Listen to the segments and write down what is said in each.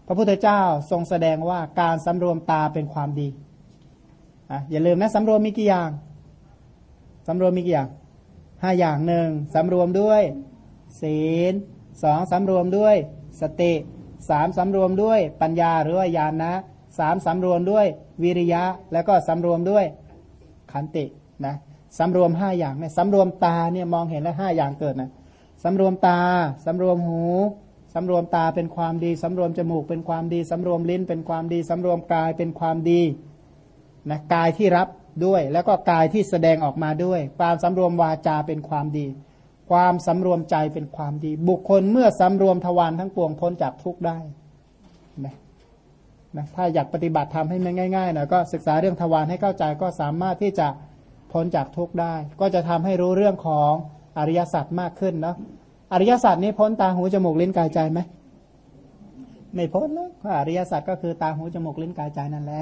พระพุทธเจ้าทรงแสดงว่าการสำรวมตาเป็นความดีอย่าลืมนะสำรวมมีกี่อย่างสำรวมมีกี่อย่าง5 อย่างหนึ่งสำรวมด้วยศีล2สำรวมด้วยสติ3สำรวมด้วยปัญญาหรือว่าญาณะ3สำรวมด้วยวิริยะแล้วก็สำรวมด้วยขันตินะสำรวม5อย่างเนี่ยสำรวมตาเนี่ยมองเห็นแล้ว5อย่างเกิดนะสำรวมตาสำรวมหูสำรวมตาเป็นความดีสำรวมจมูกเป็นความดีสำรวมลิ้นเป็นความดีสำรวมกายเป็นความดีนะกายที่รับด้วยแล้วก็กายที่แสดงออกมาด้วยความสำรวมวาจาเป็นความดีความสำรวมใจเป็นความดีบุคคลเมื่อสำรวมทวารทั้งปวงพ้นจากทุกข์ได้นะถ้าอยากปฏิบัติทำให้มันง่ายๆหน่อยก็ศึกษาเรื่องทวารให้เข้าใจก็สามารถที่จะพ้นจากทุกข์ได้ก็จะทำให้รู้เรื่องของอริยสัจมากขึ้นเนาะอริยสัจนี้พ้นตาหูจมูกลิ้นกายใจไหมไม่พ้นเลยอริยสัจก็คือตาหูจมูกลิ้นกายใจนั่นแหละ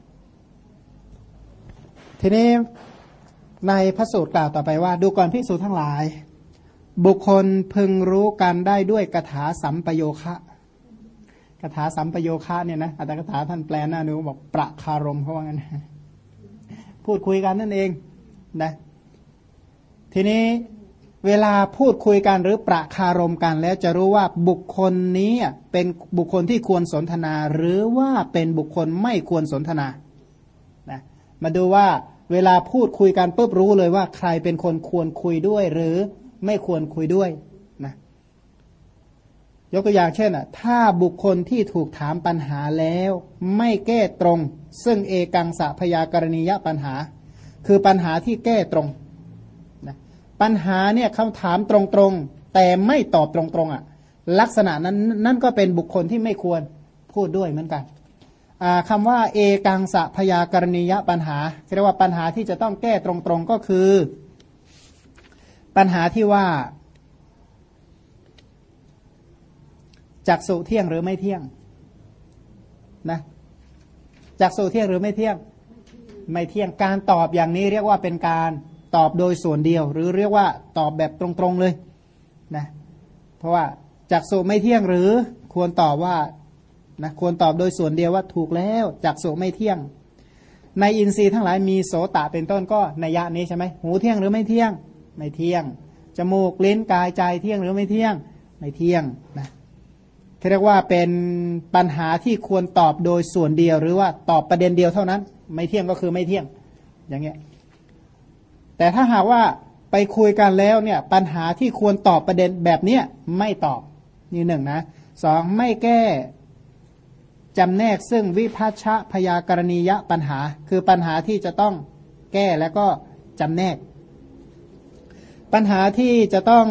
ทีนี้ในพระสูตรกล่าวต่อไปว่าดูก่อนภิกษุทั้งหลายบุคคลพึงรู้กันได้ด้วยคาถาสัมปโยคะคาถาสัมปโยคะเนี่ยนะอัตถกถาท่านแปลหน้าดูบอกประคารมเขาว่างั้นพูดคุยกันนั่นเองนะทีนี้เวลาพูดคุยกันหรือประคารมกันแล้วจะรู้ว่าบุคคลนี้เป็นบุคคลที่ควรสนทนาหรือว่าเป็นบุคคลไม่ควรสนทนานะมาดูว่าเวลาพูดคุยกันปุ๊บรู้เลยว่าใครเป็นคนควรคุยด้วยหรือไม่ควรคุยด้วยนะยกตัวอย่างเช่นถ้าบุคคลที่ถูกถามปัญหาแล้วไม่แก้ตรงซึ่งเอกังสะพยากรณียปัญหาคือปัญหาที่แก้ตรงนะปัญหาเนี่ยเขาถามตรงๆแต่ไม่ตอบตรงๆลักษณะนั้นนั่นก็เป็นบุคคลที่ไม่ควรพูดด้วยเหมือนกันคำว่าเอกังสะพยากรณียปัญหาเรียกว่าปัญหาที่จะต้องแก้ตรงๆก็คือปัญหาที่ว่าจักษุเที่ยงหรือไม่เที่ยงนะจักษุเที่ยงหรือไม่เที่ยงไม่เที่ยงการตอบอย่างนี้เรียกว่าเป็นการตอบโดยส่วนเดียวหรือเรียกว่าตอบแบบตรงๆเลยนะเพราะว่าจักษุไม่เที่ยงหรือควรตอบว่านะควรตอบโดยส่วนเดียวว่าถูกแล้วจักษุไม่เที่ยงในอินทรีย์ทั้งหลายมีโสตะเป็นต้นก็นัยยะนี้ใช่ไหมหูเที่ยงหรือไม่เที่ยงไม่เที่ยงจมูกลิ้นกายใจเที่ยงหรือไม่เที่ยงไม่เที่ยงนะเรียกว่าเป็นปัญหาที่ควรตอบโดยส่วนเดียวหรือว่าตอบประเด็นเดียวเท่านั้นไม่เที่ยงก็คือไม่เที่ยงอย่างเงี้ยแต่ถ้าหากว่าไปคุยกันแล้วเนี่ยปัญหาที่ควรตอบประเด็นแบบเนี้ยไม่ตอบนี่หนึ่งนะสองไม่แก้จำแนกซึ่งวิภัชชะพยากรณียปัญหาคือปัญหาที่จะต้องแก้แล้วก็จำแนกปัญหาที่จะต้อง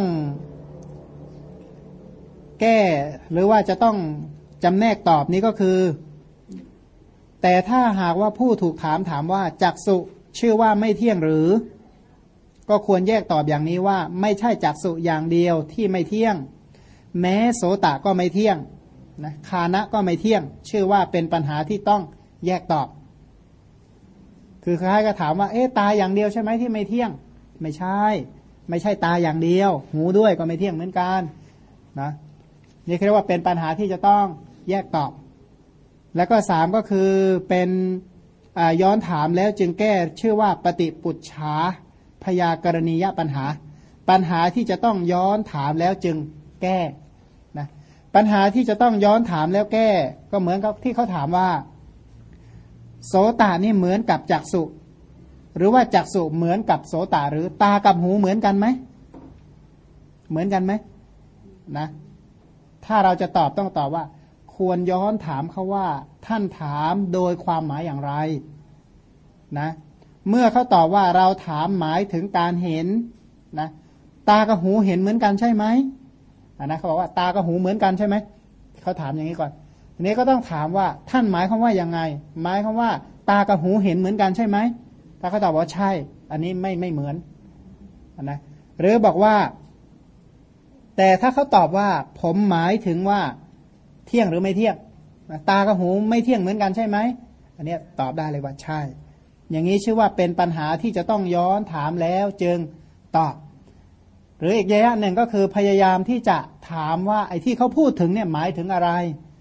แก้หรือว่าจะต้องจำแนกตอบนี้ก็คือแต่ถ้าหากว่าผู้ถูกถามว่าจักษุชื่อว่าไม่เที่ยงหรือก็ควรแยกตอบอย่างนี้ว่าไม่ใช่จักษุอย่างเดียวที่ไม่เที่ยงแม้โสตะก็ไม่เที่ยงนะคานะก็ไม่เที่ยงชื่อว่าเป็นปัญหาที่ต้องแยกตอบคือคล้ายก็ถามว่าตาอย่างเดียวใช่ไหมที่ไม่เที่ยงไม่ใช่ตาอย่างเดียวหูด้วยก็ไม่เที่ยงเหมือนกันนะนี่เรียกว่าเป็นปัญหาที่จะต้องแยกตอบแล้วก็สามก็คือเป็นย้อนถามแล้วจึงแก้ชื่อว่าปฏิปุจฉาพยากรณียปัญหาปัญหาที่จะต้องย้อนถามแล้วจึงแก้นะปัญหาที่จะต้องย้อนถามแล้วแก้ก็เหมือนกับที่เขาถามว่าโสตานี่เหมือนกับจักษุหรือว่าจักษุเหมือนกับโสตหรือตากับหูเหมือนกันไหมเหมือนกันไหมนะถ้าเราจะตอบต้องตอบว่าควรย้อนถามเขาว่าท่านถามโดยความหมายอย่างไรนะเมื่อเขาตอบว่าเราถามหมายถึงการเห็นนะตากับหูเห็นเหมือนกันใช่ไหมนะเขาบอกว่าตากับหูเหมือนกันใช่ไหมเขาถามอย่างนี้ก่อนทีนี้ก็ต้องถามว่าท่านหมายความว่ายังไงหมายความว่าตากับหูเห็นเหมือนกันใช่ไหมถ้าเขาตอบว่าใช่อันนี้ไม่เหมือนนะหรือบอกว่าแต่ถ้าเขาตอบว่าผมหมายถึงว่าเที่ยงหรือไม่เที่ยงตากับหูไม่เที่ยงเหมือนกันใช่ไหมอันนี้ตอบได้เลยว่าใช่อย่างนี้ชื่อว่าเป็นปัญหาที่จะต้องย้อนถามแล้วจึงตอบหรืออีกระยะหนึ่งก็คือพยายามที่จะถามว่าไอ้ที่เขาพูดถึงเนี่ยหมายถึงอะไร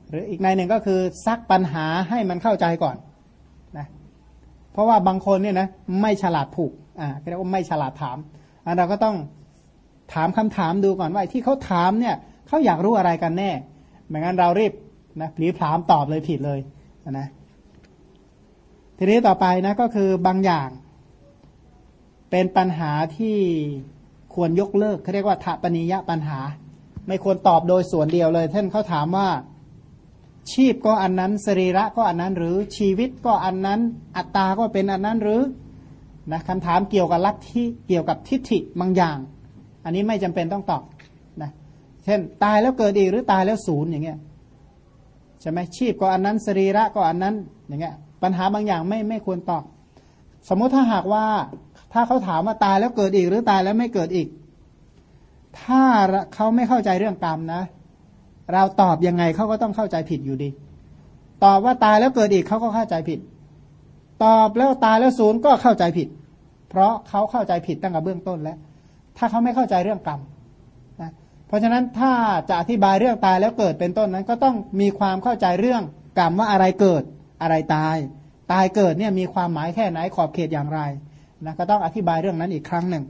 หรืออีกในหนึ่งก็คือซักปัญหาให้มันเข้าใจก่อนนะเพราะว่าบางคนเนี่ยนะไม่ฉลาดผูกเรียกว่าไม่ฉลาดถามเราก็ต้องถามคำถามดูก่อนว่าที่เขาถามเนี่ยเขาอยากรู้อะไรกันแน่ไม่งั้นเรารีบนะผลีผลามตอบเลยผิดเลยนะทีนี้ต่อไปนะก็คือบางอย่างเป็นปัญหาที่ควรยกเลิกเขาเรียกว่าทปนิยปัญหาไม่ควรตอบโดยส่วนเดียวเลยท่านเขาถามว่าชีพก็อันนั้นสรีระก็อันนั้นหรือชีวิตก็อันนั้นอัตตาก็เป็นอันนั้นหรือนะคำถามเกี่ยวกับลัทธิเกี่ยวกับทิฏฐิบางอย่างอันนี้ไม่จำเป็นต้องตอบนะเช่นตายแล้วเกิดอีกหรือตายแล้วศูนย์อย่างเงี้ยใช่ไหมชีพก็อันนั้นสรีระก็อันนั้นอย่างเงี้ยปัญหาบางอย่างไม่ควรตอบสมมุติถ้าหากว่าถ้าเขาถามว่าตายแล้วเกิดอีกหรือตายแล้วไม่เกิดอีกถ้าเขาไม่เข้าใจเรื่องกรรมนะเราตอบยังไงเขาก็ต้องเข้าใจผิดอยู่ดีตอบว่าตายแล้วเกิดอีกเขาก็เข้าใจผิดตอบแล้วตายแล้วศูนย์ก็เข้าใจผิดเพราะเขาเข้าใจผิดตั้งแต่เบื้องต้นแล้วถ้าเขาไม่เข้าใจเรื่องกรรมนะเพราะฉะนั้นถ้าจะอธิบายเรื่องตายแล้วเกิดเป็นต้นนั้นก็ต้องมีความเข้าใจเรื่องกรรมว่าอะไรเกิดอะไรตายตายเกิดเนี่ยมีความหมายแค่ไหนขอบเขตอย่างไรนะก็ต้องอธิบายเรื่องนั้นอีกครั้งหนึ่ง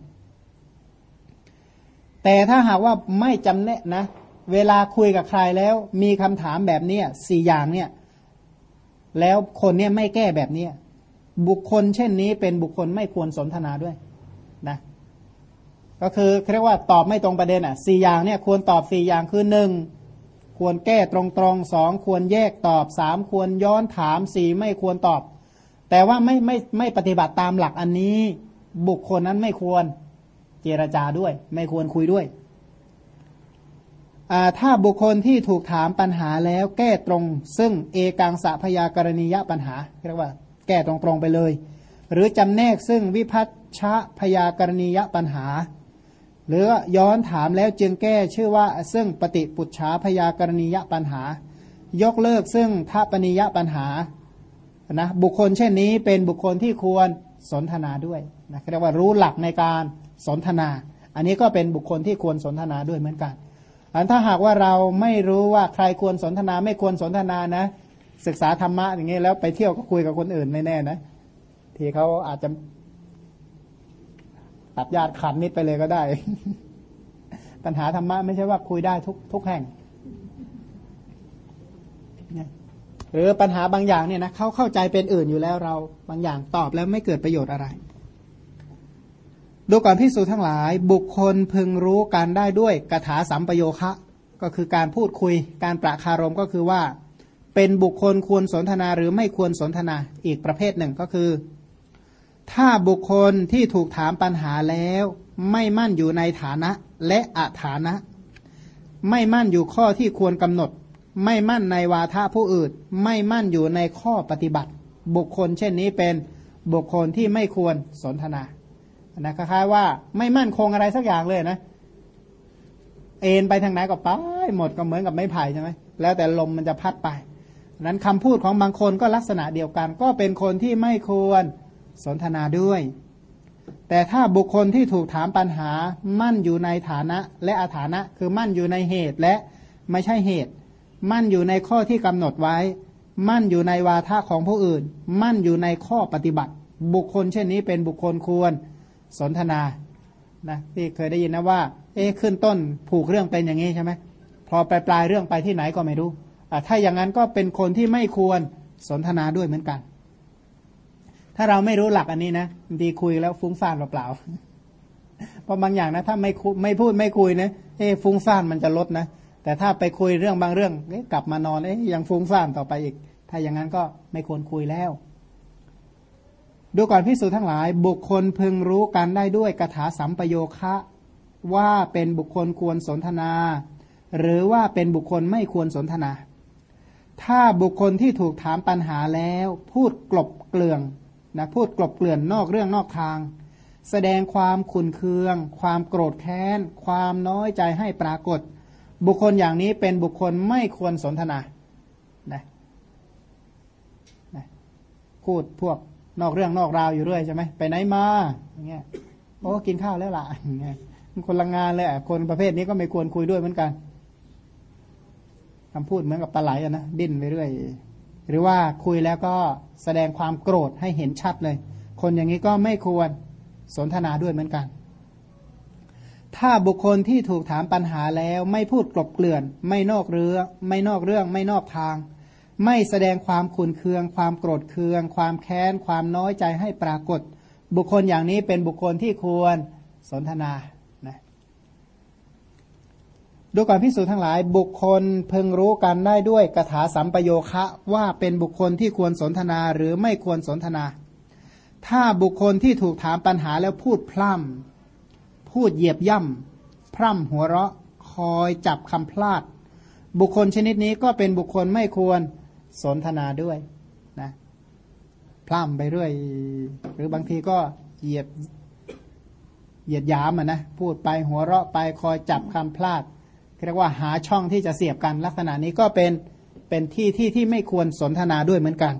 แต่ถ้าหากว่าไม่จำแนกนะเวลาคุยกับใครแล้วมีคำถามแบบนี้สี่อย่างเนี่ยแล้วคนเนี่ยไม่แก้แบบนี้บุคคลเช่นนี้เป็นบุคคลไม่ควรสนทนาด้วยนะก็คือเรียกว่าตอบไม่ตรงประเด็นสี่อย่างเนี่ยควรตอบสี่อย่างคือหนึ่งควรแก้ตรงๆสองควรแยกตอบสามควรย้อนถามสี่ไม่ควรตอบแต่ว่าไม่ปฏิบัติตามหลักอันนี้บุคคลนั้นไม่ควรเจรจาด้วยไม่ควรคุยด้วยถ้าบุคคลที่ถูกถามปัญหาแล้วแก้ตรงซึ่งเอกังสะพยากรณียปัญหาเรียกว่าแก้ตรงๆไปเลยหรือจำแนกซึ่งวิพัชชะพยากรณียปัญหาหรือย้อนถามแล้วจึงแก้ชื่อว่าซึ่งปฏิปุจฉาพยากรณียปัญหายกเลิกซึ่งทัปนิยปัญหานะบุคคลเช่นนี้เป็นบุคคลที่ควรสนทนาด้วยนะเรียกว่ารู้หลักในการสนทนาอันนี้ก็เป็นบุคคลที่ควรสนทนาด้วยเหมือนกันถ้าหากว่าเราไม่รู้ว่าใครควรสนทนาไม่ควรสนทนานะศึกษาธรรมะอย่างนี้แล้วไปเที่ยวก็คุยกับคนอื่นไม่แน่นะทีเขาอาจจะตัดญาติขาดมิตรไปเลยก็ได้ ปัญหาธรรมะไม่ใช่ว่าคุยได้ทุกแห่งหรือปัญหาบางอย่างเนี่ยนะเขาเข้าใจเป็นอื่นอยู่แล้วเราบางอย่างตอบแล้วไม่เกิดประโยชน์อะไรดูก่อนภิกษุทั้งหลายบุคคลพึงรู้การได้ด้วยกถาสัมปโยคะก็คือการพูดคุยการประคารมก็คือว่าเป็นบุคคลควรสนทนาหรือไม่ควรสนทนาอีกประเภทหนึ่งก็คือถ้าบุคคลที่ถูกถามปัญหาแล้วไม่มั่นอยู่ในฐานะและอฐานะไม่มั่นอยู่ข้อที่ควรกำหนดไม่มั่นในวาทะผู้อื่นไม่มั่นอยู่ในข้อปฏิบัติบุคคลเช่นนี้เป็นบุคคลที่ไม่ควรสนทนานะคล้ายๆว่าไม่มั่นคงอะไรสักอย่างเลยนะเอ็นไปทางไหนก็ไปหมดก็เหมือนกับไม้ไผ่ใช่ไหมแล้วแต่ลมมันจะพัดไปนั้นคำพูดของบางคนก็ลักษณะเดียวกันก็เป็นคนที่ไม่ควรสนทนาด้วยแต่ถ้าบุคคลที่ถูกถามปัญหามั่นอยู่ในฐานะและอฐานะคือมั่นอยู่ในเหตุและไม่ใช่เหตุมั่นอยู่ในข้อที่กำหนดไว้มั่นอยู่ในวาทะของผู้อื่นมั่นอยู่ในข้อปฏิบัติบุคคลเช่นนี้เป็นบุคคลควรสนทนานะที่เคยได้ยินนะว่าขึ้นต้นผูกเรื่องเป็นอย่างนี้ใช่ไหมพอปลายเรื่องไปที่ไหนก็ไม่รู้ถ้าอย่างนั้นก็เป็นคนที่ไม่ควรสนทนาด้วยเหมือนกันถ้าเราไม่รู้หลักอันนี้นะบางทีคุยแล้วฟุ้งซ่านเปล่าๆเพราะบางอย่างนะถ้าไม่พูดไม่คุยนะฟุ้งซ่านมันจะลดนะแต่ถ้าไปคุยเรื่องบางเรื่องกลับมานอนยังฟุ้งซ่านต่อไปอีกถ้าอย่างนั้นก็ไม่ควรคุยแล้วดูก่อนภิกษุทั้งหลายบุคคลพึงรู้กันได้ด้วยกถาสัมปโยคะว่าเป็นบุคคลควรสนทนาหรือว่าเป็นบุคคลไม่ควรสนทนาถ้าบุคคลที่ถูกถามปัญหาแล้วพูดกลบเกลื่อนนะพูดกลบเกลื่อนนอกเรื่องนอกทางแสดงความขุ่นเคืองความโกรธแค้นความน้อยใจให้ปรากฏบุคคลอย่างนี้เป็นบุคคลไม่ควรสนทนานะพูดพวกนอกเรื่องนอกราวอยู่เรื่อยใช่ไหมไปไหนมาอย่างเงี้ยโอ้กินข้าวแล้วล่ะอย่างเงี้ยคนละงานเลยคนประเภทนี้ก็ไม่ควรคุยด้วยเหมือนกันคำพูดเหมือนกับปลาไหลนะดิ้นไปเรื่อยหรือว่าคุยแล้วก็แสดงความโกรธให้เห็นชัดเลยคนอย่างนี้ก็ไม่ควรสนทนาด้วยเหมือนกันถ้าบุคคลที่ถูกถามปัญหาแล้วไม่พูดกลบเกลื่อนไม่นอกเรื่องไม่นอกทางไม่แสดงความขุ่นเคืองความโกรธเคืองความแค้นความน้อยใจให้ปรากฏบุคคลอย่างนี้เป็นบุคคลที่ควรสนทนานะดูก่อนภิกษุทั้งหลายบุคคลพึงรู้กันได้ด้วยกถาสัมปโยคะว่าเป็นบุคคลที่ควรสนทนาหรือไม่ควรสนทนาถ้าบุคคลที่ถูกถามปัญหาแล้วพูดพร่ำพูดเหยียบย่ำพร่ำหัวเราะคอยจับคำพลาดบุคคลชนิดนี้ก็เป็นบุคคลไม่ควรสนทนาด้วยนะพร่ำไปเรื่อยหรือบางทีก็เหยียดหยามนะพูดไปหัวเราะไปคอยจับคำพลาดเรียกว่าหาช่องที่จะเสียบกันลักษณะนี้ก็เป็นที่ไม่ควรสนทนาด้วยเหมือนกัน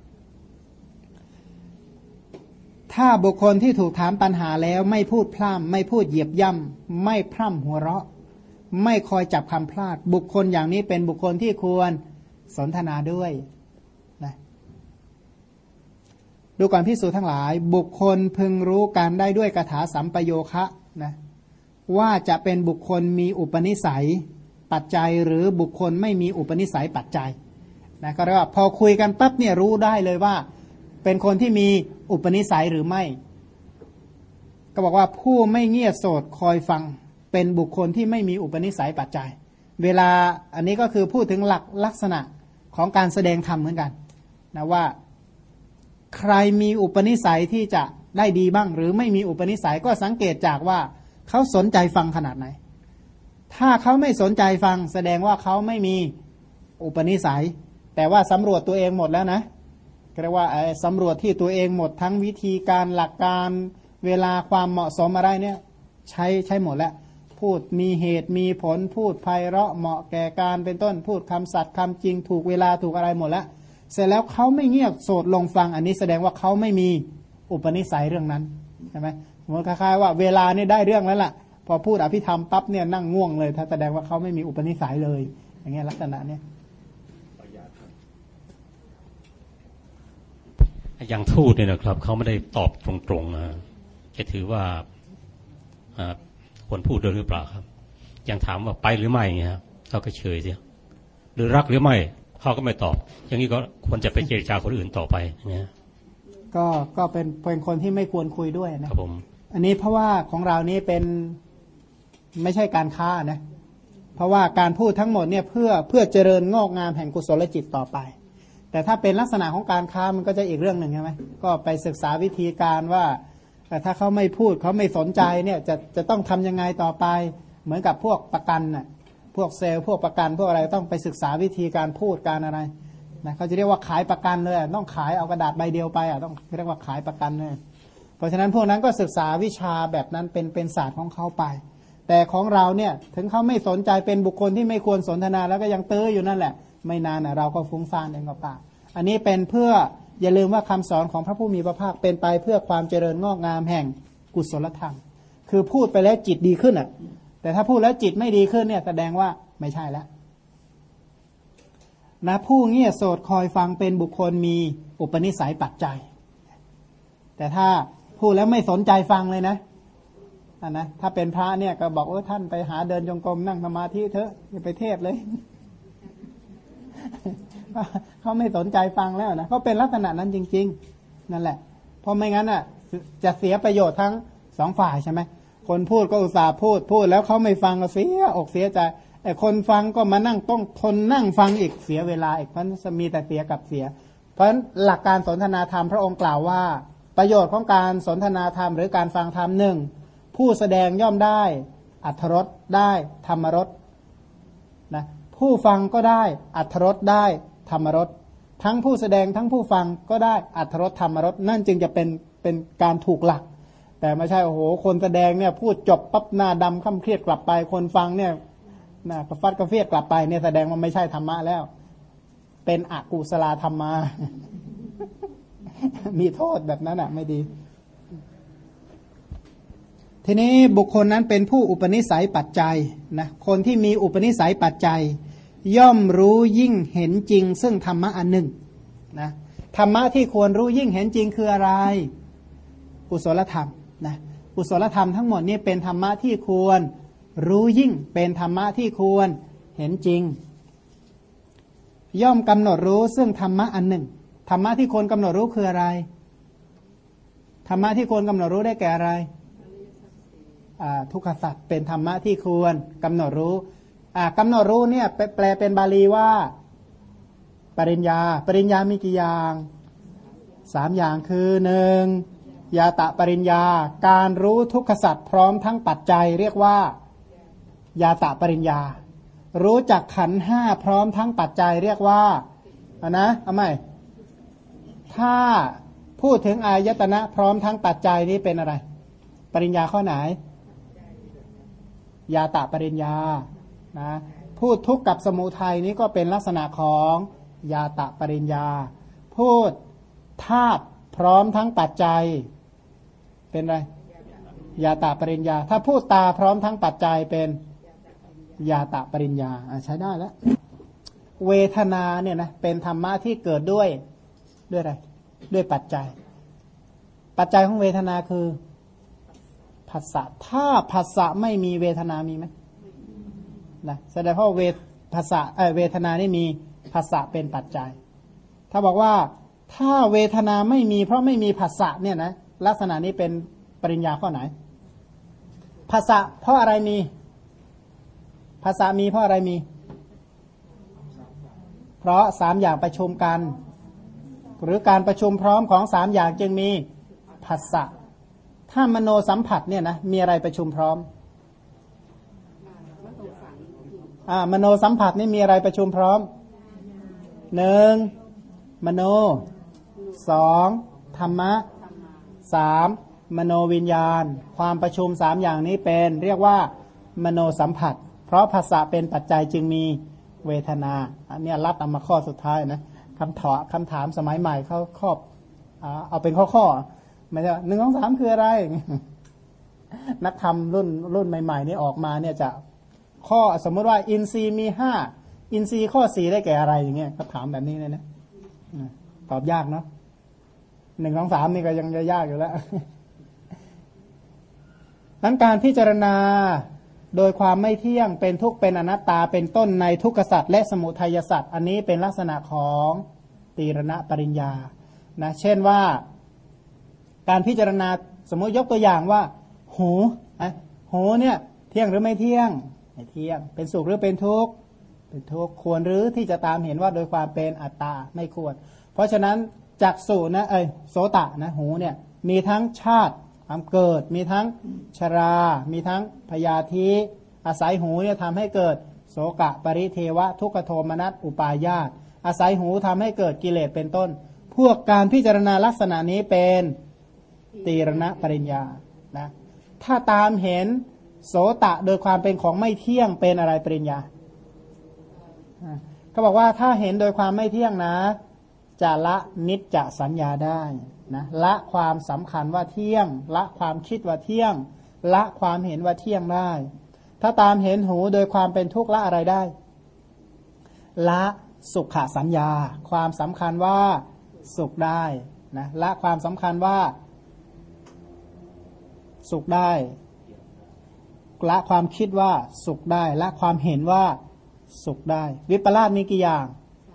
ถ้าบุคคลที่ถูกถามปัญหาแล้วไม่พูดพร่ำไม่พูดเหยียบย่ำไม่พร่ำหัวเราะไม่คอยจับคำพลาดบุคคลอย่างนี้เป็นบุคคลที่ควรสนทนาด้วยนะดูก่อนภิกษุทั้งหลายบุคคลพึงรู้การได้ด้วยกถาสัมปโยคะนะว่าจะเป็นบุคคลมีอุปนิสัยปัจจัยหรือบุคคลไม่มีอุปนิสัยปัจจัยนะก็เรียกว่าพอคุยกันปั๊บเนี่ยรู้ได้เลยว่าเป็นคนที่มีอุปนิสัยหรือไม่ก็บอกว่าผู้ไม่เงียบโสดคอยฟังเป็นบุคคลที่ไม่มีอุปนิสัยปัจจัยเวลาอันนี้ก็คือพูดถึงหลักลักษณะของการแสดงธรรมเหมือนกันนะว่าใครมีอุปนิสัยที่จะได้ดีบ้างหรือไม่มีอุปนิสัยก็สังเกตจากว่าเขาสนใจฟังขนาดไหนถ้าเขาไม่สนใจฟังแสดงว่าเขาไม่มีอุปนิสัยแต่ว่าสำรวจตัวเองหมดแล้วนะเรียกว่าสำรวจที่ตัวเองหมดทั้งวิธีการหลักการเวลาความเหมาะสมอะไรเนี่ยใช้หมดแล้วพูดมีเหตุมีผลพูดไพเราะเหมาะแก่การเป็นต้นพูดคำสัตย์คำจริงถูกเวลาถูกอะไรหมดแล้วเสร็จแล้วเขาไม่เงียบโสดลงฟังอันนี้แสดงว่าเขาไม่มีอุปนิสัยเรื่องนั้นใช่ไหมสมมติคล้ายๆว่าเวลานี่ได้เรื่องแล้วล่ะพอพูดอภิธรรมปั๊บเนี่ยนั่งง่วงเลยถ้าแสดงว่าเขาไม่มีอุปนิสัยเลยอย่างเงี้ยลักษณะเนี้ยอย่างทูตเนี่ยนะครับเขาไม่ได้ตอบตรงๆนะจะถือว่าควรพูดด้วยหรือเปล่าครับยังถามว่าไปหรือไม่เงี้ยเขาก็เฉยเสียหรือรักหรือไม่เขาก็ไม่ตอบอย่างนี้ก็ควรจะไปเจรจาคนอื่นต่อไปเงี้ยก็เป็นคนที่ไม่ควรคุยด้วยนะครับผมอันนี้เพราะว่าของเรานี้เป็นไม่ใช่การค้านะเพราะว่าการพูดทั้งหมดเนี่ยเพื่อเจริญงอกงามแห่งกุศลจิตต่อไปแต่ถ้าเป็นลักษณะของการค้ามันก็จะอีกเรื่องหนึ่งใช่ไหมก็ไปศึกษาวิธีการว่าถ้าเขาไม่พูดเขาไม่สนใจเนี่ยจะต้องทำยังไงต่อไปเหมือนกับพวกประกันน่ะพวกเซลล์พวกประกันพวกอะไรต้องไปศึกษาวิธีการพูดการอะไรนะเขาจะเรียกว่าขายประกันเลยต้องขายเอากระดาษใบเดียวไปต้องเรียกว่าขายประกันเลยเพราะฉะนั้นพวกนั้นก็ศึกษาวิชาแบบนั้นเป็นศาสตร์ของเขาไปแต่ของเราเนี่ยถึงเขาไม่สนใจเป็นบุคคลที่ไม่ควรสนทนาแล้วก็ยังเตื้ออยู่นั่นแหละไม่นานนะเราก็ฟุ้งซ่านเองก็ป่าอันนี้เป็นเพื่ออย่าลืมว่าคำสอนของพระผู้มีพระภาคเป็นไปเพื่อความเจริญงอกงามแห่งกุศลธรรมคือพูดไปแล้วจิตดีขึ้นอ่ะแต่ถ้าพูดแล้วจิตไม่ดีขึ้นเนี่ยแสดงว่าไม่ใช่แล้วนะผู้เงี่ยโสดคอยฟังเป็นบุคคลมีอุปนิสัยปัจจัยแต่ถ้าพูดแล้วไม่สนใจฟังเลยนะถ้าเป็นพระเนี่ยก็บอกท่านไปหาเดินจงกรมนั่งสมาธิเถอะอย่าไปเทศเลยเขาไม่สนใจฟังแล้วนะเขาเป็นลักษณะนั้นจริงๆนั่นแหละเพราะไม่งั้นอ่ะจะเสียประโยชน์ทั้งสองฝ่ายใช่ไหมคนพูดก็อุตส่าห์พูดแล้วเขาไม่ฟังก็เสียอกเสียใจไอ้คนฟังก็มานั่งต้องทนนั่งฟังอีกเสียเวลาอีกเพราะมีแต่เสียกับเสียเพราะฉะนั้นหลักการสนทนาธรรมพระองค์กล่าวว่าประโยชน์ของการสนทนาธรรมหรือการฟังธรรมหนึ่งผู้แสดงย่อมได้อรรถรสได้ธรรมรสนะผู้ฟังก็ได้อรรถรสได้ธรรมรสทั้งผู้แสดงทั้งผู้ฟังก็ได้อรรถรสธรรมรสนั่นจึงจะเป็นการถูกหลักแต่ไม่ใช่โอ้โหคนแสดงเนี่ยพูดจบปั๊บหน้าดำค่ำเครียดกลับไปคนฟังเนี่ยหน้ากระฟัดกระเฟียดกลับไปเนี่ยแสดงว่าไม่ใช่ธรรมะแล้วเป็นอกุศลธรรมะ มีโทษแบบนั้นอ่ะไม่ดีทีนี้บุคคลนั้นเป็นผู้อุปนิสัยปัจจัยนะคนที่มีอุปนิสัยปัจจัยย่อมรู้ยิ่งเห็นจริงซึ่งธรรมะอันหนึ่งนะธรรมะที่ควรรู้ยิ่งเห็นจริงคืออะไรกุศลธรรมนะกุศลธรรมทั้งหมดนี้เป็นธรรมะที่ควรรู้ยิ่งเป็นธรรมะที่ควรเห็นจริงย่อมกำหนดรู้ซึ่งธรรมะอันหนึ่งธรรมะที่ควรกำหนดรู้คืออะไรธรรมะที่ควรกำหนดรู้ได้แก่อะไรทุกขสัจเป็นธรรมะที่ควรกำหนดรู้กำหนดรู้เนี่ยแปลเป็นบาลีว่าปริญญาปริญญามีกี่อย่าง3อย่างคือ1ยาตะปริญญาการรู้ทุกขสัจพร้อมทั้งปัจจัยเรียกว่ายาตะปริญญารู้จักขันธ์5พร้อมทั้งปัจจัยเรียกว่าเอาใหม่ถ้าพูดถึงอายตนะพร้อมทั้งปัจจัยนี้เป็นอะไรปริญญาข้อไหนยาตะปริญญานะพูดทุกข์กับสมุทัยนี้ก็เป็นลักษณะของยาตะปริญญาพูดธาตุพร้อมทั้งปัจจัยเป็นไรยาตะปริญญาถ้าพูดตาพร้อมทั้งปัจจัยเป็นยาตะปริญญาใช้ได้แล้วเวทนาเนี่ยนะเป็นธรรมะที่เกิดด้วยอะไรด้วยปัจจัยปัจจัยของเวทนาคือผัสสะถ้าผัสสะไม่มีเวทนามีไหมนะแสดงว่าเวทนานี่มีผัสสะเป็นปัจจัยถ้าบอกว่าถ้าเวทนาไม่มีเพราะไม่มีผัสสะเนี่ยนะลักษณะนี้เป็นปริญญาข้อไหนผัสสะเพราะอะไรมีผัสสะมีเพราะอะไรมีเพราะ3อย่างประชุมกันหรือการประชุมพร้อมของ3อย่างจึงมีผัสสะถ้ามโนสัมผัสเนี่ยนะมีอะไรประชุมพร้อมมโนสัมผัสนี่มีอะไรประชุมพร้อม1มโน2ธรรมะ3มโนวิญญาณความประชุม3อย่างนี้เป็นเรียกว่ามโนสัมผัสเพราะผัสสะเป็นปัจจัยจึงมีเวทนาอันนี้รับเอามาข้อสุดท้ายนะคำถามสมัยใหม่เขาครอบเอาเป็นข้อไม่ใช่1 2 3คืออะไรนักธรรมรุ่นใหม่ๆนี่ออกมาเนี่ยจะข้อสมมติว่าอินทรีย์มี5อินทรีย์ข้อ4ได้แก่อะไรอย่างเงี้ยก็ถามแบบนี้เลยนะตอบยากเนาะ1 2 3นี่ก็ยังจะยากอยู่แล้วนั้นการพิจารณาโดยความไม่เที่ยงเป็นทุกข์เป็นอนัตตาเป็นต้นในทุกขสัจและสมุทัยสัจอันนี้เป็นลักษณะของตีรณปริญญานะเช่นว่าการพิจารณาสมมติยกตัวอย่างว่าหูเนี่ยเที่ยงหรือไม่เที่ยงไม่เที่ยงเป็นสุขหรือเป็นทุกข์เป็นทุกข์ควรหรือที่จะตามเห็นว่าโดยความเป็นอัตตาไม่ควรเพราะฉะนั้นจักษุนะโสตะนะหูเนี่ยมีทั้งชาติความเกิดมีทั้งชรามีทั้งพยาธิอาศัยหูเนี่ยทำให้เกิดโสกะปริเทวะทุกขโทมนัสอุปาญาตอาศัยหูทำให้เกิดกิเลสเป็นต้นพวกการพิจารณาลักษณะนี้เป็นตีรณปริญญานะถ้าตามเห็นโสตะโดยความเป็นของไม่เที่ยงเป็นอะไรปริญญาเขาบอกว่าถ้าเห็นโดยความไม่เที่ยงนะจะละนิจจสัญญาได้นะละความสำคัญว่าเที่ยงละความคิดว่าเที่ยงละความเห็นว่าเที่ยงได้ถ้าตามเห็นหูโดยความเป็นทุกข์ละอะไรได้ละสุขสัญญาความสำคัญว่าสุขได้นะละความสำคัญว่าสุขได้ละความคิดว่าสุขได้ละความเห็นว่าสุขได้วิปลาสมีกี่อย่าง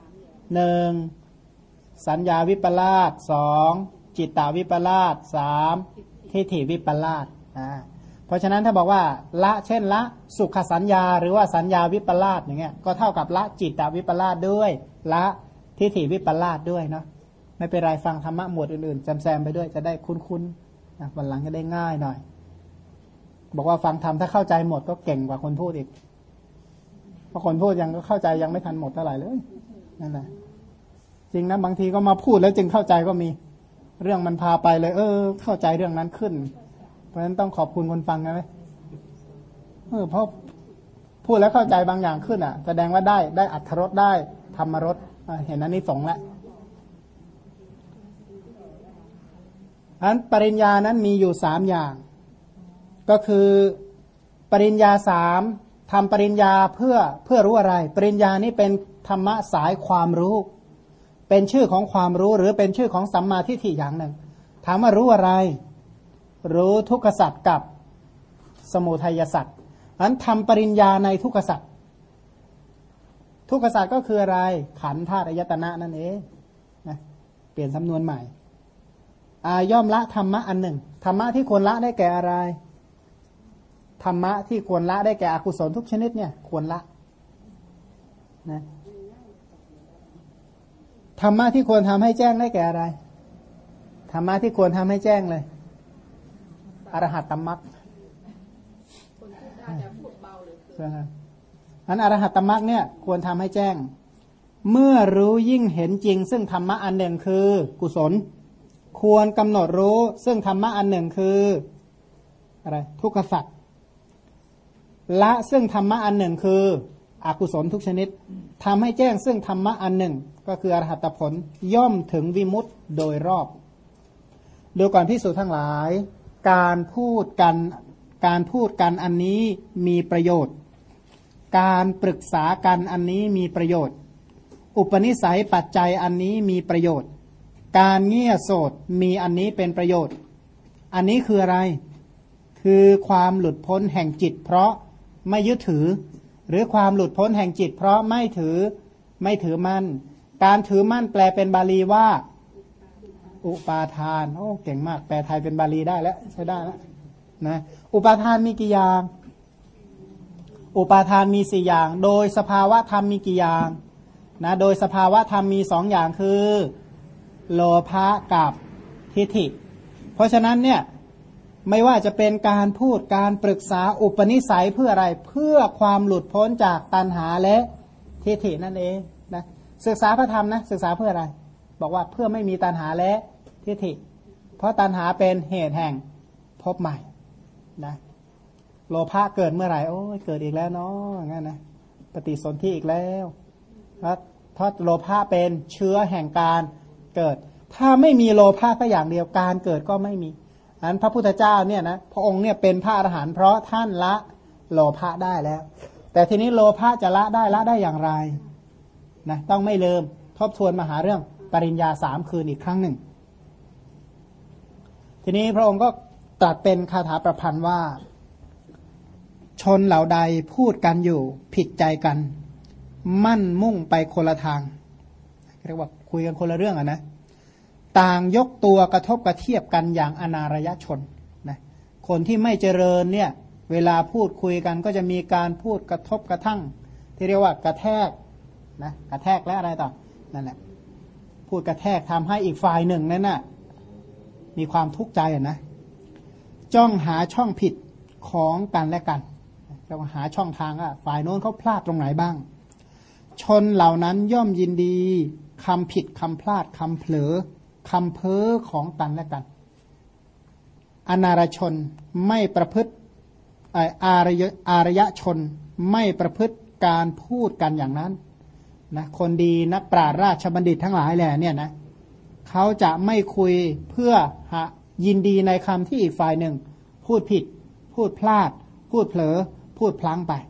1สัญญาวิปลาส2จิตตวิปลาส3ทิฏฐิวิปลาสเพราะฉะนั้นถ้าบอกว่าละเช่นละสุขสัญญาหรือว่าสัญญาวิปลาสอย่างเงี้ยก็เท่ากับละจิตตวิปลาสด้วยละทิฏฐิวิปลาสด้วยเนาะไม่เป็นไรฟังธรรมะหมวดอื่นๆแซมๆไปด้วยจะได้คุ้นๆนะวันหลังจะได้ง่ายหน่อยบอกว่าฟังธรรมถ้าเข้าใจหมดก็เก่งกว่าคนพูดอีกเพราะคนพูดยังก็เข้าใจยังไม่ทันหมดเท่าไหร่เลยนั่นแหละจริงนะบางทีก็มาพูดแล้วจึงเข้าใจก็มีเรื่องมันพาไปเลยเข้าใจเรื่องนั้นขึ้นเพราะฉะนั้นต้องขอบคุณคนฟังนะไหมเพราะพูดแล้วเข้าใจบางอย่างขึ้นแสดงว่าได้อรรถรสได้ธรรมรสเห็นอันนี้สงแล้วอันปริญญานั้นมีอยู่3อย่างก็คือปริญญา3 ทำปริญญาเพื่อรู้อะไรปริญญานี้เป็นธรรมะสายความรู้เป็นชื่อของความรู้หรือเป็นชื่อของสัมมาทิฏฐิอย่างหนึ่งถามว่ารู้อะไรรู้ทุกขสัจกับสมุทัยสัจนั้นทำปริญญาในทุกขสัจทุกขสัจก็คืออะไรขันธ์ธาตุอายตนะนั่นเองนะเปลี่ยนสำนวนใหม่ย่อมละธรรมะอันหนึ่งธรรมะที่ควรละได้แก่อะไรธรรมะที่ควรละได้แก่อกุศลทุกชนิดเนี่ยควรละนะธรรมะที่ควรทำให้แจ้งได้แก่อะไรธรรมะที่ควรทำให้แจ้งเลยอรหัตตมรรคอันอรหัตตมรรคเนี่ยควรทำให้แจ้งเมื่อรู้ยิ่งเห็นจริงซึ่งธรรมะอันหนึ่งคือกุศลควรกำหนดรู้ซึ่งธรรมะอันหนึ่งคืออะไรทุกขสัจละซึ่งธรรมะอันหนึ่งคืออกุศลทุกชนิดทำให้แจ้งซึ่งธรรมะอันหนึ่งก็คืออรหัตผลย่อมถึงวิมุตติโดยรอบดูก่อนภิกษุทั้งหลายการพูดกันอันนี้มีประโยชน์การปรึกษากันอันนี้มีประโยชน์อุปนิสัยปัจจัยอันนี้มีประโยชน์การเงี่ยโสดมีอันนี้เป็นประโยชน์อันนี้คืออะไรคือความหลุดพ้นแห่งจิตเพราะไม่ยึดถือหรือความหลุดพ้นแห่งจิตเพราะไม่ถือมั่นการถือมั่นแปลเป็นบาลีว่าอุปาทานโอ้เก่งมากแปลไทยเป็นบาลีได้แล้วใช้ได้แล้วนะอุปาทานมีกี่อย่างอุปาทานมี4อย่างโดยสภาวะธรรมมีกี่อย่างนะโดยสภาวะธรรมมี2อย่างคือโลภะกับทิฏฐิเพราะฉะนั้นเนี่ยไม่ว่าจะเป็นการพูดการปรึกษาอุปนิสัยเพื่ออะไรเพื่อความหลุดพ้นจากตัณหาและทิฏฐินั่นเองนะศึกษาพระธรรมนะศึกษาเพื่ออะไรบอกว่าเพื่อไม่มีตัณหาและทิฏฐิเพราะตัณหาเป็นเหตุแห่งพบใหม่นะโลภะเกิดเมื่อไหร่โอ้ยเกิดอีกแล้วเนาะงั้นนะปฏิสนธิอีกแล้วเพราะโลภะเป็นเชื้อแห่งการเกิดถ้าไม่มีโลภะก็อย่างเดียวการเกิดก็ไม่มีอันพระพุทธเจ้าเนี่ยนะพระองค์เนี่ยเป็นพระอรหันต์เพราะท่านละโลภะได้แล้วแต่ทีนี้โลภะจะละได้อย่างไรนะต้องไม่ลืมทบทวนมาหาเรื่องปริญญา3คืนอีกครั้งหนึ่งทีนี้พระองค์ก็ตรัสเป็นคาถาประพันธ์ว่าชนเหล่าใดพูดกันอยู่ผิดใจกันมั่นมุ่งไปคนละทางเรียกว่าคุยกันคนละเรื่องอ่ะนะต่างยกตัวกระทบกระเทียบกันอย่างอนารยชนนะคนที่ไม่เจริญเนี่ยเวลาพูดคุยกันก็จะมีการพูดกระทบกระทั่งที่เรียกว่ากระแทกนะกระแทกและอะไรต่อนั่นแหละพูดกระแทกทำให้อีกฝ่ายหนึ่งนั้นน่ะมีความทุกข์ใจอ่ะนะจ้องหาช่องผิดของกันและกันเราหาช่องทางอ่ะฝ่ายโน้นเขาพลาดตรงไหนบ้างชนเหล่านั้นย่อมยินดีคำผิดคำพลาดคำเผลอคำเพ้อของกันและกันอนารชนไม่ประพฤติอารยชนไม่ประพฤติการพูดกันอย่างนั้นนะคนดีนักปราชญ์ราชบัณฑิตทั้งหลายแหละเนี่ยนะเขาจะไม่คุยเพื่อยินดีในคำที่อีกฝ่ายหนึ่งพูดผิดพูดพลาดพูดเผลอพูดพลั้งไป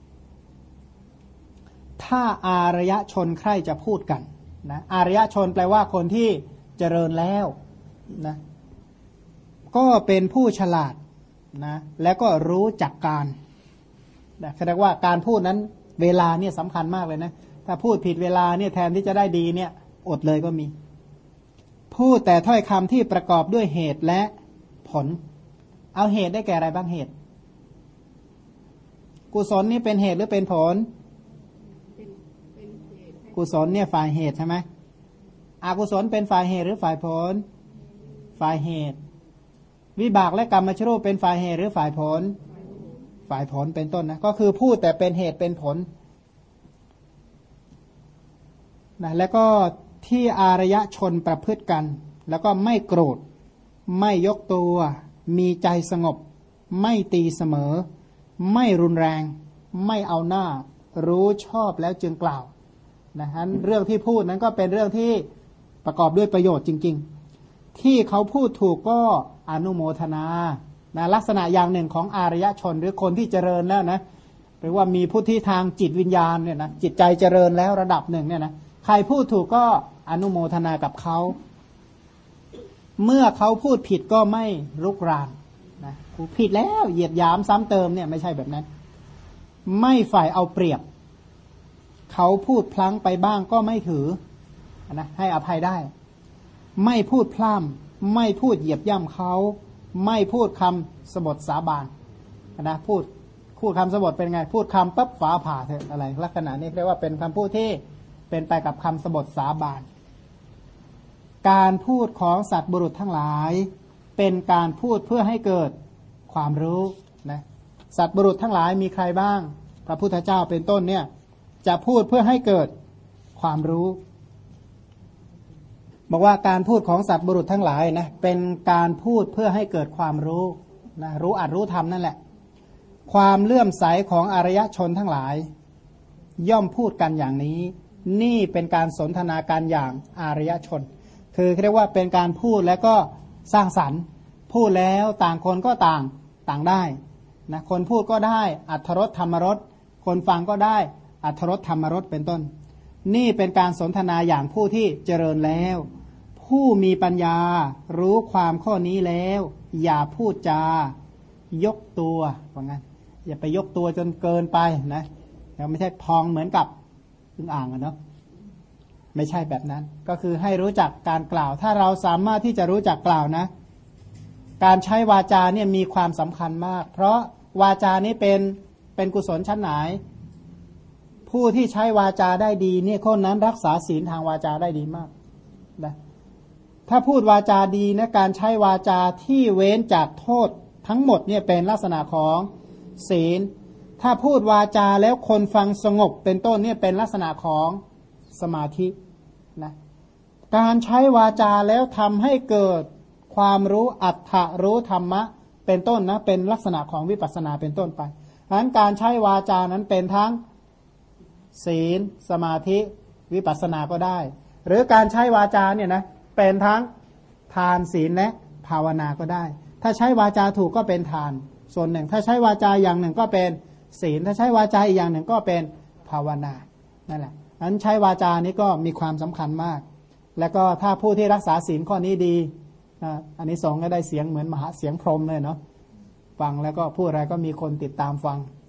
ถ้าอารยชนใครจะพูดกันนะอารยชนแปลว่าคนที่เจริญแล้วนะก็เป็นผู้ฉลาดนะแล้วก็รู้จักการนะแสดงว่าการพูดนั้นเวลาเนี่ยสำคัญมากเลยนะถ้าพูดผิดเวลาเนี่ยแทนที่จะได้ดีเนี่ยอดเลยก็มีพูดแต่ถ้อยคำที่ประกอบด้วยเหตุและผลเอาเหตุได้แก่อะไรบ้างเหตุกุศลนี่เป็นเหตุหรือเป็นผลกุศลเนี่ยฝ่ายเหตุใช่ไหมอกุศลเป็นฝ่ายเหตุหรือฝ่ายผลฝ่ายเหตุวิบากและกรรมชรูปเป็นฝ่ายเหตุหรือฝ่ายผลฝ่ายผลเป็นต้นนะก็คือพูดแต่เป็นเหตุเป็นผลนะแล้วก็ที่อารยชนประพฤติกันแล้วก็ไม่โกรธไม่ยกตัวมีใจสงบไม่ตีเสมอไม่รุนแรงไม่เอาหน้ารู้ชอบแล้วจึงกล่าวนะฮะเรื่องที่พูดนั้นก็เป็นเรื่องที่ประกอบด้วยประโยชน์จริงๆที่เขาพูดถูกก็อนุโมทนานะลักษณะอย่างหนึ่งของอารยชนหรือคนที่เจริญแล้วนะหรือว่ามีพุทธิทางจิตวิญญาณเนี่ยนะจิตใจเจริญแล้วระดับหนึ่งเนี่ยนะใครพูดถูกก็อนุโมทนากับเขาเมื่อเขาพูดผิดก็ไม่รุกรานนะผิดแล้วเหยียดหยามซ้ำเติมเนี่ยไม่ใช่แบบนั้นไม่ฝ่ายเอาเปรียบเขาพูดพลั้งไปบ้างก็ไม่ถือนะให้อภัยได้ไม่พูดพร่ำไม่พูดเหยียบย่ำเขาไม่พูดคำสบถสาบานนะพูดคำสบถเป็นไงพูดคำปั๊บฟ้าผ่าเถอะอะไรลักษณะนี้เรียกว่าเป็นคำพูดที่เป็นไปกับคำสบถสาบานการพูดของสัตว์บุรุษทั้งหลายเป็นการพูดเพื่อให้เกิดความรู้นะสัตว์บุรุษทั้งหลายมีใครบ้างพระพุทธเจ้าเป็นต้นเนี่ยจะพูดเพื่อให้เกิดความรู้บอกว่าการพูดของสัตว์บุรุษทั้งหลายนะเป็นการพูดเพื่อให้เกิดความรู้นะรู้อัดรู้ธรรมนั่นแหละความเลื่อมใสของอารยชนทั้งหลายย่อมพูดกันอย่างนี้นี่เป็นการสนทนาการอย่างอารยชนคือเรียกว่าเป็นการพูดแล้วก็สร้างสรรค์พูดแล้วต่างคนก็ต่างได้นะคนพูดก็ได้อรรถรสธรรมรสคนฟังก็ได้อรรถรสธรรมรสเป็นต้นนี่เป็นการสนทนาอย่างผู้ที่เจริญแล้วผู้มีปัญญารู้ความข้อนี้แล้วอย่าพูดจายกตัวว่างั้นอย่าไปยกตัวจนเกินไปนะแล้วไม่ใช่พองเหมือนกับอึ่งอ่างเนาะไม่ใช่แบบนั้นก็คือให้รู้จักการกล่าวถ้าเราสามารถที่จะรู้จักกล่าวนะการใช้วาจาเนี่ยมีความสำคัญมากเพราะวาจานี้เป็นกุศลชั้นไหนผู้ที่ใช้วาจาได้ดีเนี่ยคนนั้นรักษาศีลทางวาจาได้ดีมากนะถ้าพูดวาจาดีนะการใช้วาจาที่เว้นจากโทษทั้งหมดเนี่ยเป็นลักษณะของศีลถ้าพูดวาจาแล้วคนฟังสงบเป็นต้นเนี่ยเป็นลักษณะของสมาธินะการใช้วาจาแล้วทำให้เกิดความรู้อัตถะรู้ธรรมะเป็นต้นนะเป็นลักษณะของวิปัสสนาเป็นต้นไปฉะนั้นการใช้วาจานั้นเป็นทั้งศีลสมาธิวิปัสสนาก็ได้หรือการใช้วาจาเนี่ยนะเป็นทั้งทานศีลและภาวนาก็ได้ถ้าใช้วาจาถูกก็เป็นทานส่วนหนึ่งถ้าใช้วาจาอย่างหนึ่งก็เป็นศีลถ้าใช้วาจาอีกอย่างหนึ่งก็เป็นภาวนานั่นแหละนั้นใช้วาจานี้ก็มีความสำคัญมากแล้วก็ถ้าผู้ที่รักษาศีลข้อนี้ดีอันนี้สองก็ได้เสียงเหมือนมหาเสียงพรหมเลยเนาะฟังแล้วก็พูดอะไรก็มีคนติดตามฟัง